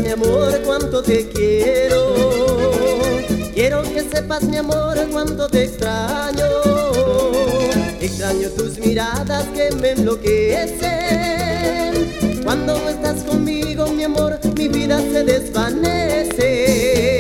mi amor, cuánto te quiero. Quiero que sepas, mi amor, cuánto te extraño. Extraño tus miradas que me enloquecen. Cuando no estás conmigo, mi amor, mi vida se desvanece.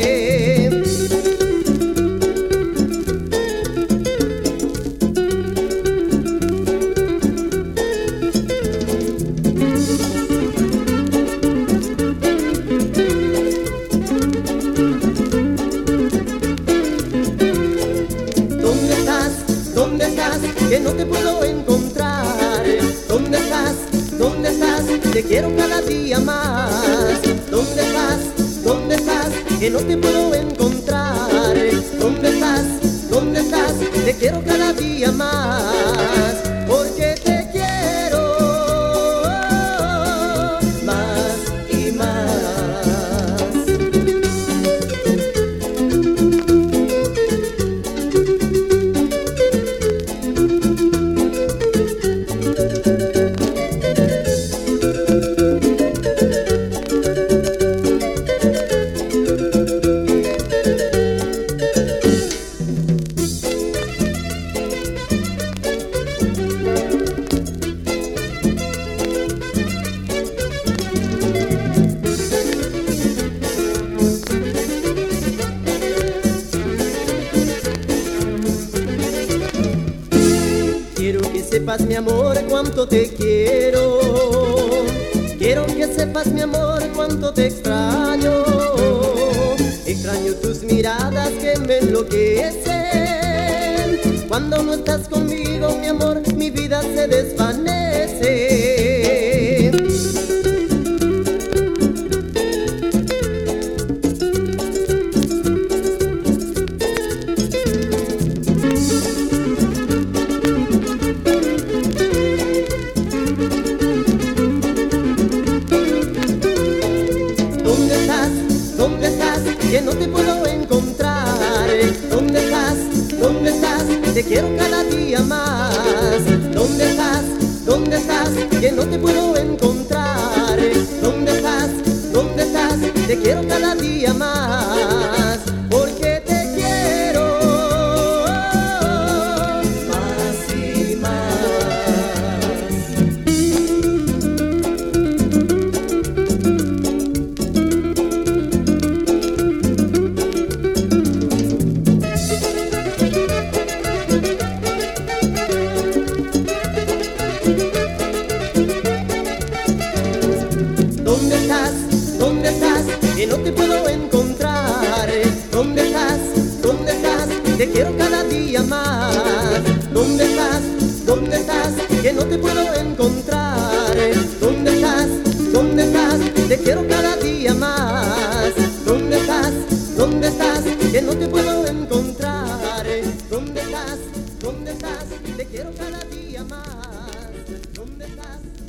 ¿Dónde estás? Que no te puedo encontrar. ¿Dónde estás? ¿Dónde estás? Te quiero cada día más. ¿Dónde estás? ¿Dónde estás? Que no te puedo encontrar. ¿Dónde estás? ¿Dónde estás? Te quiero cada día más. Porque te quiero más y más. Quiero que sepas, mi amor, cuánto te quiero. Quiero que sepas, mi amor, cuánto te extraño. Extraño tus miradas que me enloquecen. Cuando no estás conmigo, mi amor, mi vida se desvanece. ¿Dónde estás? Que no te puedo encontrar. ¿Dónde estás? ¿Dónde estás? Te quiero cada día más. ¿Dónde estás? ¿Dónde estás? Que no te puedo encontrar. ¿Dónde estás? ¿Dónde estás? Te quiero cada día más. Porque te quiero más y más. ¿Dónde estás? ¿Dónde estás? Que no te puedo encontrar. ¿Dónde estás? ¿Dónde estás? Te quiero cada día más. ¿Dónde estás? ¿Dónde estás? Que no te puedo encontrar. ¿Dónde estás? ¿Dónde estás? Te quiero cada día más. ¿Dónde estás? ¿Dónde estás? Que no te puedo encontrar. ¿Dónde estás? ¿Dónde estás? Te quiero cada día más. ¿Dónde estás?